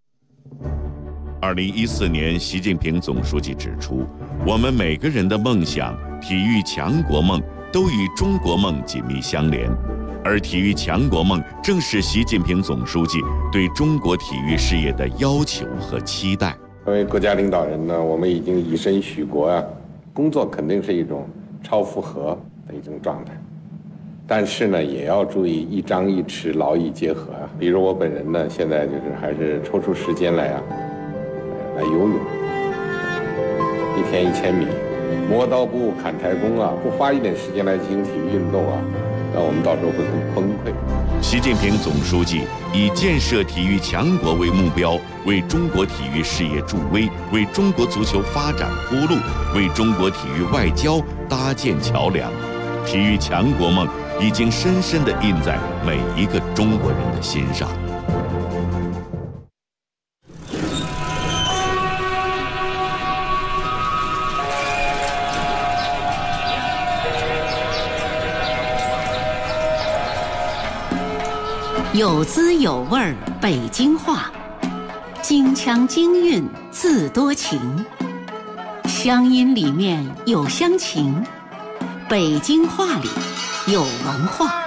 2014年，习近平总书记指出，我们每个人的梦想、体育强国梦都与中国梦紧密相连，而体育强国梦正是习近平总书记对中国体育事业的要求和期待。 作为国家领导人呢，我们已经以身许国啊，工作肯定是一种超负荷的一种状态，但是呢，也要注意一张一弛，劳逸结合啊。比如我本人呢，现在就是还是抽出时间来游泳，1天1000米，磨刀不误砍柴工啊，不花一点时间来进行体育运动啊，那我们到时候会很崩溃。 习近平总书记以建设体育强国为目标，为中国体育事业助威，为中国足球发展铺路，为中国体育外交搭建桥梁。体育强国梦已经深深地印在每一个中国人的心上。 有滋有味儿北京话，京腔京韵自多情，乡音里面有乡情，北京话里有文化。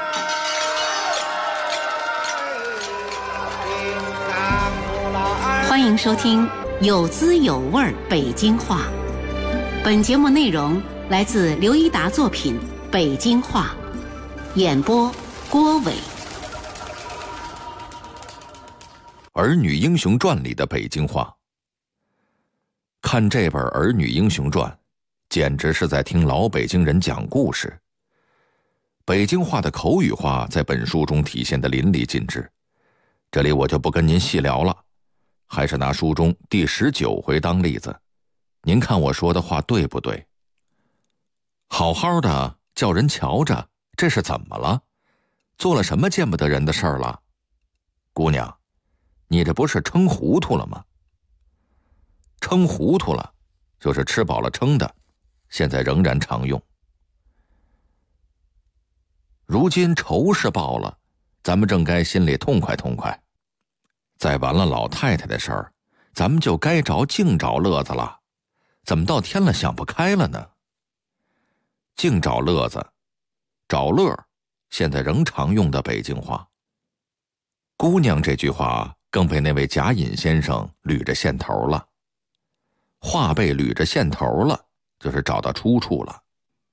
欢迎收听有滋有味儿北京话。本节目内容来自刘一达作品《北京话》，演播郭伟。 《儿女英雄传》里的北京话。看这本《儿女英雄传》，简直是在听老北京人讲故事。北京话的口语化在本书中体现得淋漓尽致，这里我就不跟您细聊了，还是拿书中第19回当例子，您看我说的话对不对？好好的叫人瞧着，这是怎么了？做了什么见不得人的事儿了？姑娘，你这不是撑糊涂了吗？撑糊涂了，就是吃饱了撑的，现在仍然常用。如今仇是报了，咱们正该心里痛快痛快。再完了老太太的事儿，咱们就该着净找乐子了，怎么到天了想不开了呢？净找乐子，找乐，现在仍常用的北京话。姑娘这句话更被那位贾隐先生捋着线头了。话被捋着线头了，就是找到出处了。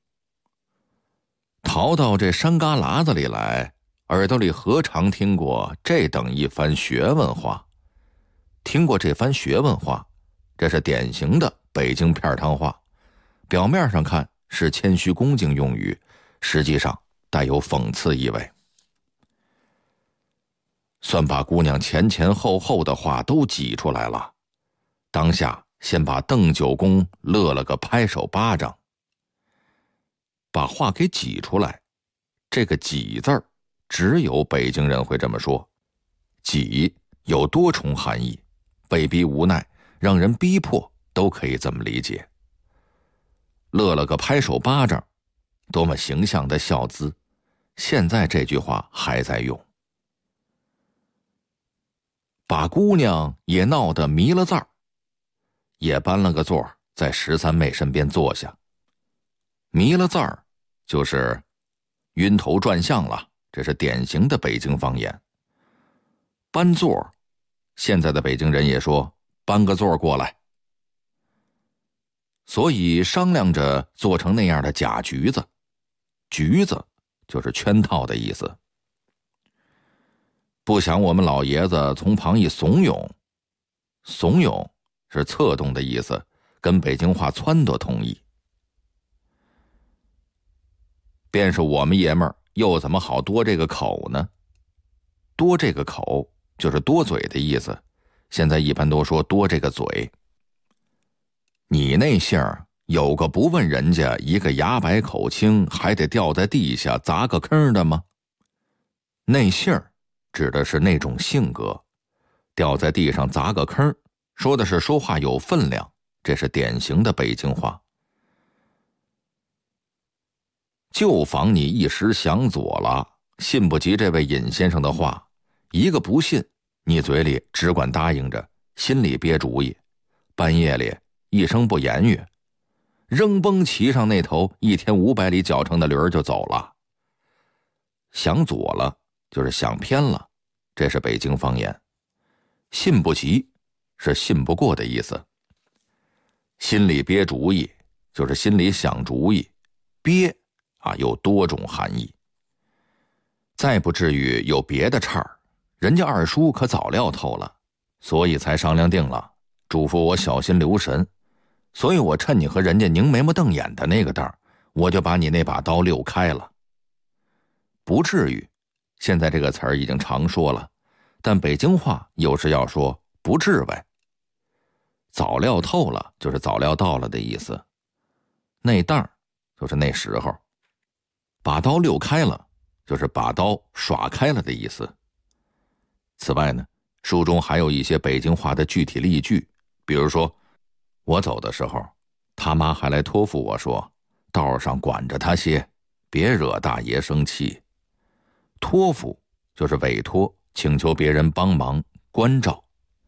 逃到这山旮旯子里来，耳朵里何尝听过这等一番学问话？听过这番学问话，这是典型的北京片汤话，表面上看是谦虚恭敬用语，实际上带有讽刺意味。算把姑娘前前后后的话都挤出来了，当下先把邓九公乐了个拍手巴掌。把话给挤出来，这个挤字儿只有北京人会这么说。挤有多重含义，被逼无奈，让人逼迫，都可以这么理解。乐了个拍手巴掌，多么形象的笑姿，现在这句话还在用。把姑娘也闹得迷了字儿，也搬了个座在13妹身边坐下。迷了字儿就是晕头转向了，这是典型的北京方言。搬座，现在的北京人也说搬个座过来。所以商量着做成那样的假局子，局子就是圈套的意思。不想我们老爷子从旁一怂恿，怂恿是策动的意思，跟北京话撺掇同义。便是我们爷们儿又怎么好多这个口呢？多这个口就是多嘴的意思，现在一般都说多这个嘴。你那姓儿有个不问人家一个牙白口清还得掉在地下砸个坑的吗？那姓儿指的是那种性格，掉在地上砸个坑说的是说话有分量，这是典型的北京话。就防你一时想左了，信不及这位尹先生的话，一个不信，你嘴里只管答应着，心里憋主意，半夜里一声不言语，扔崩骑上那头1天500里脚程的驴儿就走了。想左了就是想偏了，这是北京方言。信不及是信不过的意思。心里憋主意就是心里想主意，憋有多种含义。再不至于有别的岔儿，人家二叔可早料透了，所以才商量定了，嘱咐我小心留神。所以我趁你和人家拧眉毛瞪眼的那个当，我就把你那把刀溜开了。不至于，现在这个词儿已经常说了，但北京话有时要说不至为。早料透了就是早料到了的意思，那当就是那时候。把刀溜开了就是把刀耍开了的意思。此外呢，书中还有一些北京话的具体例句，比如说我走的时候，他妈还来托付我说，道上管着他些，别惹大爷生气。托付就是委托，请求别人帮忙关照。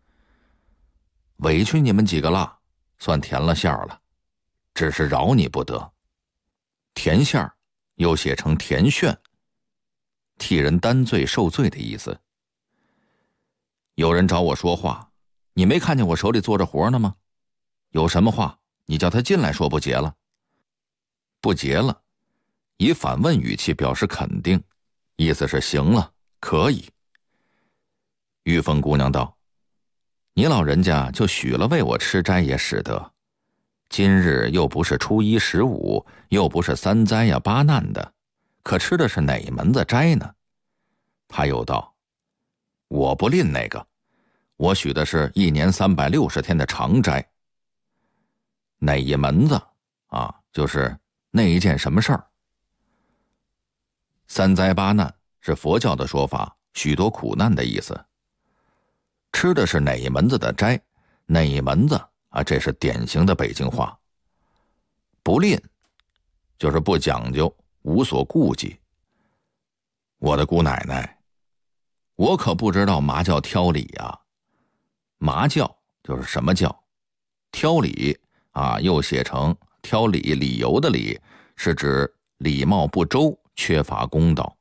委屈你们几个了，算填了馅儿了，只是饶你不得。填馅儿又写成填炫，替人担罪受罪的意思。有人找我说话，你没看见我手里做着活呢吗？有什么话你叫他进来说，不结了。不结了，以反问语气表示肯定，意思是行了，可以。玉凤姑娘道，你老人家就许了为我吃斋也使得，今日又不是初一15，又不是3灾呀8难的，可吃的是哪门子斋呢？他又道，我不吝那个，我许的是1年360天的长斋。哪一门子就是那一件什么事儿。3灾8难是佛教的说法，许多苦难的意思。吃的是哪一门子的斋，哪一门子这是典型的北京话。不吝就是不讲究，无所顾忌。我的姑奶奶，我可不知道嘛叫挑理啊。嘛叫就是什么叫，挑理又写成挑理，理由的理，是指礼貌不周，缺乏公道。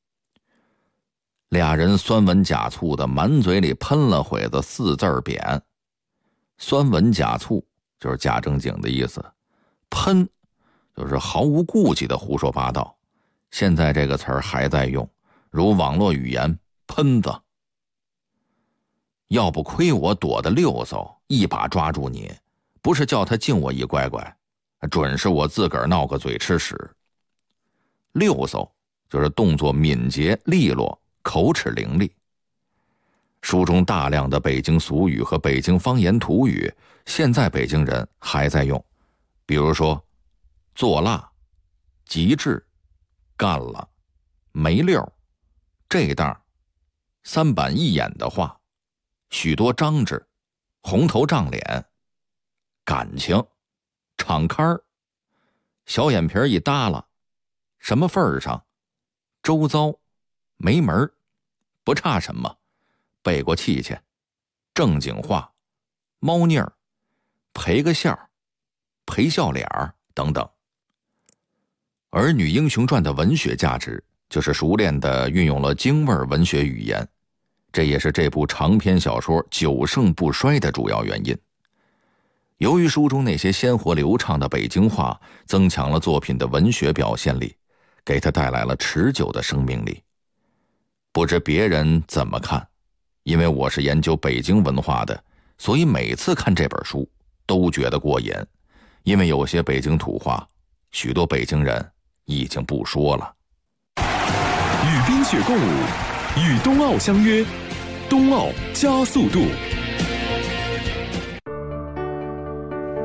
俩人酸文假醋的满嘴里喷了会子4字匾。酸文假醋就是假正经的意思，喷就是毫无顾忌的胡说八道。现在这个词儿还在用，如网络语言喷子。要不亏我躲得溜嗖，一把抓住你，不是叫他敬我一乖乖，准是我自个儿闹个嘴吃屎。溜嗖就是动作敏捷利落，口齿伶俐。书中大量的北京俗语和北京方言土语，现在北京人还在用，比如说做辣、极致、干了、没溜、这当、3板一眼的话、许多张纸、红头胀脸、感情、敞开儿、小眼皮一耷拉、什么份儿上、周遭、没门、不差什么、背过气去、正经话、猫腻儿、赔个笑、赔笑脸儿等等。《儿女英雄传》的文学价值就是熟练地运用了京味文学语言，这也是这部长篇小说久盛不衰的主要原因。由于书中那些鲜活流畅的北京话增强了作品的文学表现力，给它带来了持久的生命力。不知别人怎么看，因为我是研究北京文化的，所以每次看这本书都觉得过瘾。因为有些北京土话，许多北京人已经不说了。 与冰雪共舞，与冬奥相约，冬奥加速度。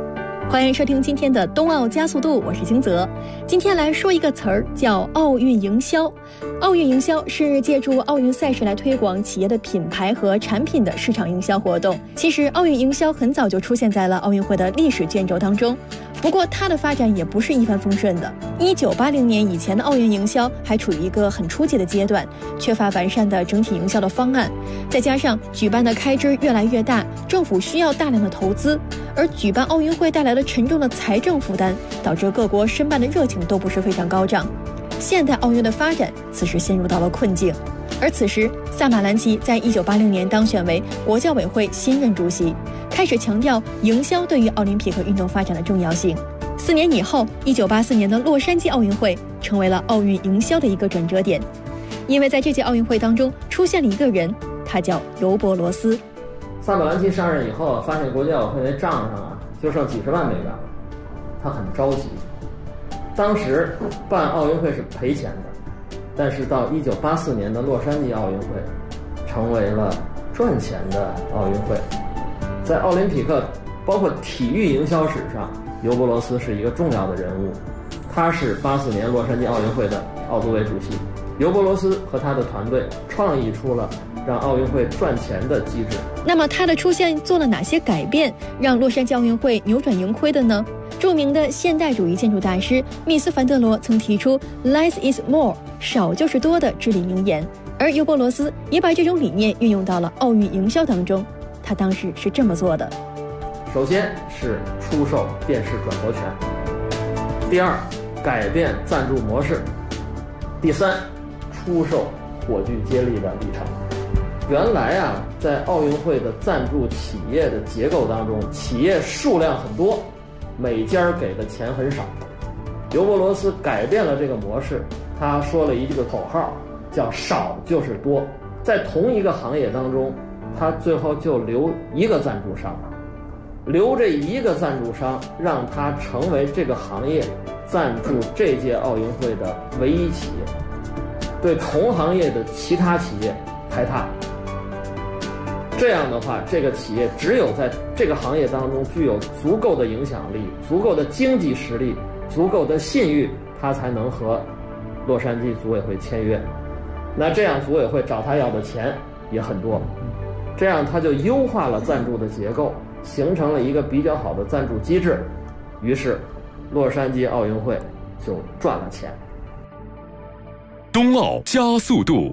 欢迎收听今天的冬奥加速度，我是金泽。今天来说一个词儿，叫奥运营销。奥运营销是借助奥运赛事来推广企业的品牌和产品的市场营销活动。其实，奥运营销很早就出现在了奥运会的历史卷轴当中。不过，它的发展也不是一帆风顺的。1980年以前的奥运营销还处于一个很初级的阶段，缺乏完善的整体营销的方案，再加上举办的开支越来越大，政府需要大量的投资，而举办奥运会带来了沉重的财政负担，导致各国申办的热情都不是非常高涨。现代奥运的发展此时陷入到了困境，而此时萨马兰奇在1980年当选为国教委会新任主席，开始强调营销对于奥林匹克运动发展的重要性。4年以后，1984年的洛杉矶奥运会成为了奥运营销的一个转折点，因为在这届奥运会当中出现了一个人，他叫尤伯罗斯。 萨马兰奇上任以后，发现国际奥委会那账上就剩几十万美元了，他很着急。当时办奥运会是赔钱的，但是到1984年的洛杉矶奥运会，成为了赚钱的奥运会。在奥林匹克包括体育营销史上，尤伯罗斯是一个重要的人物。他是84年洛杉矶奥运会的奥组委主席。尤伯罗斯和他的团队创意出了让奥运会赚钱的机制。 那么他的出现做了哪些改变，让洛杉矶奥运会扭转盈亏的呢？著名的现代主义建筑大师密斯·凡德罗曾提出 "Less is more" 少就是多的至理名言，而尤伯罗斯也把这种理念运用到了奥运营销当中。他当时是这么做的： 首先是出售电视转播权，第二，改变赞助模式，第三，出售火炬接力的里程。原来在奥运会的赞助企业的结构当中，企业数量很多，每家给的钱很少。尤伯罗斯改变了这个模式，他说了一个口号，叫少就是多。在同一个行业当中，他最后就留一个赞助商，留这一个赞助商，让他成为这个行业赞助这届奥运会的唯一企业，对同行业的其他企业排他。这样的话，这个企业只有在这个行业当中具有足够的影响力、足够的经济实力、足够的信誉，他才能和洛杉矶组委会签约。那这样组委会找他要的钱也很多，这样他就优化了赞助的结构，形成了一个比较好的赞助机制，于是洛杉矶奥运会就赚了钱。 冬奥加速度。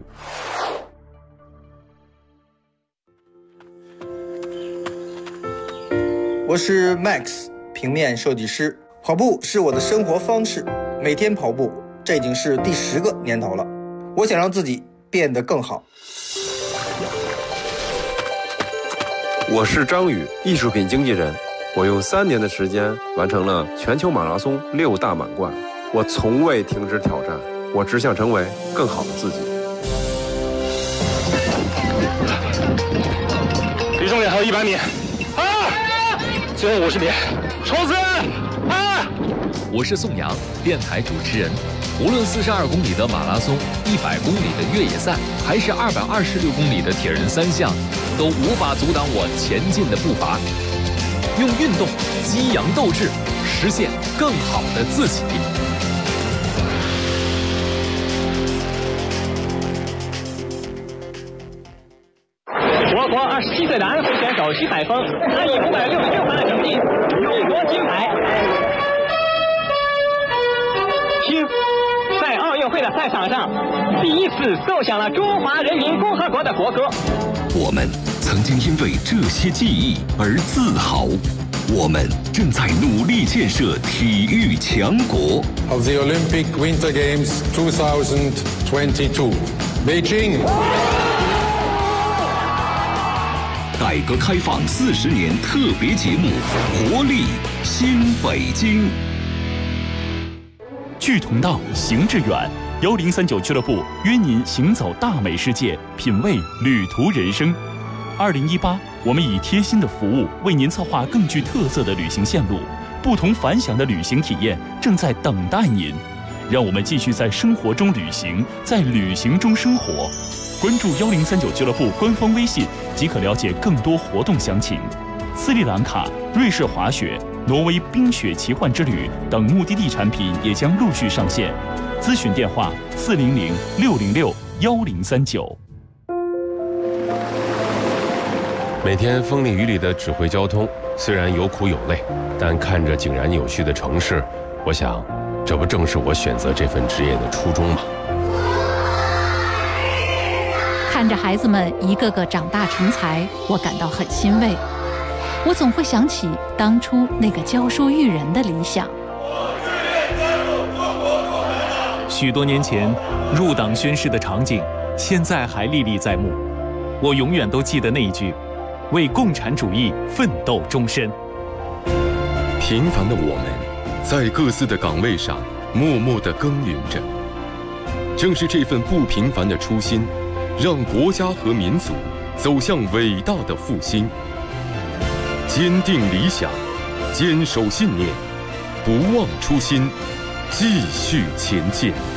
我是 Max， 平面设计师。跑步是我的生活方式，每天跑步，这已经是第10个年头了。我想让自己变得更好。 我是张宇，艺术品经纪人。我用3年的时间完成了全球马拉松6大满贯。我从未停止挑战，我只想成为更好的自己。 离终点还有100米。最后50米，冲刺！ 我是宋阳，电台主持人。无论42公里的马拉松、100公里的越野赛，还是226公里的铁人3项，都无法阻挡我前进的步伐。用运动激扬斗志，实现更好的自己。 我国27岁的安徽选手徐海峰，他以566分的成绩勇夺金牌。听，在奥运会的赛场上，第一次奏响了中华人民共和国的国歌。 我们曾经因为这些记忆而自豪，我们正在努力建设体育强国。 Of the Olympic Winter Games 2022, Beijing。 改革开放40年特别节目《活力新北京》。 志同道，行致远。1039俱乐部约您行走大美世界，品味旅途人生。2018，我们以贴心的服务为您策划更具特色的旅行线路，不同凡响的旅行体验正在等待您。让我们继续在生活中旅行，在旅行中生活。关注1039俱乐部官方微信即可了解更多活动详情。斯里兰卡、瑞士滑雪、 挪威冰雪奇幻之旅等目的地产品也将陆续上线。咨询电话400-606-1039。 每天风里雨里的指挥交通，虽然有苦有累，但看着井然有序的城市，我想，这不正是我选择这份职业的初衷吗？ 看着孩子们一个个长大成才，我感到很欣慰。我总会想起当初那个教书育人的理想。 许多年前入党宣誓的场景，现在还历历在目。我永远都记得那一句：为共产主义奋斗终身。 平凡的我们，在各自的岗位上默默地耕耘着。正是这份不平凡的初心，让国家和民族走向伟大的复兴。坚定理想，坚守信念，不忘初心，继续前进。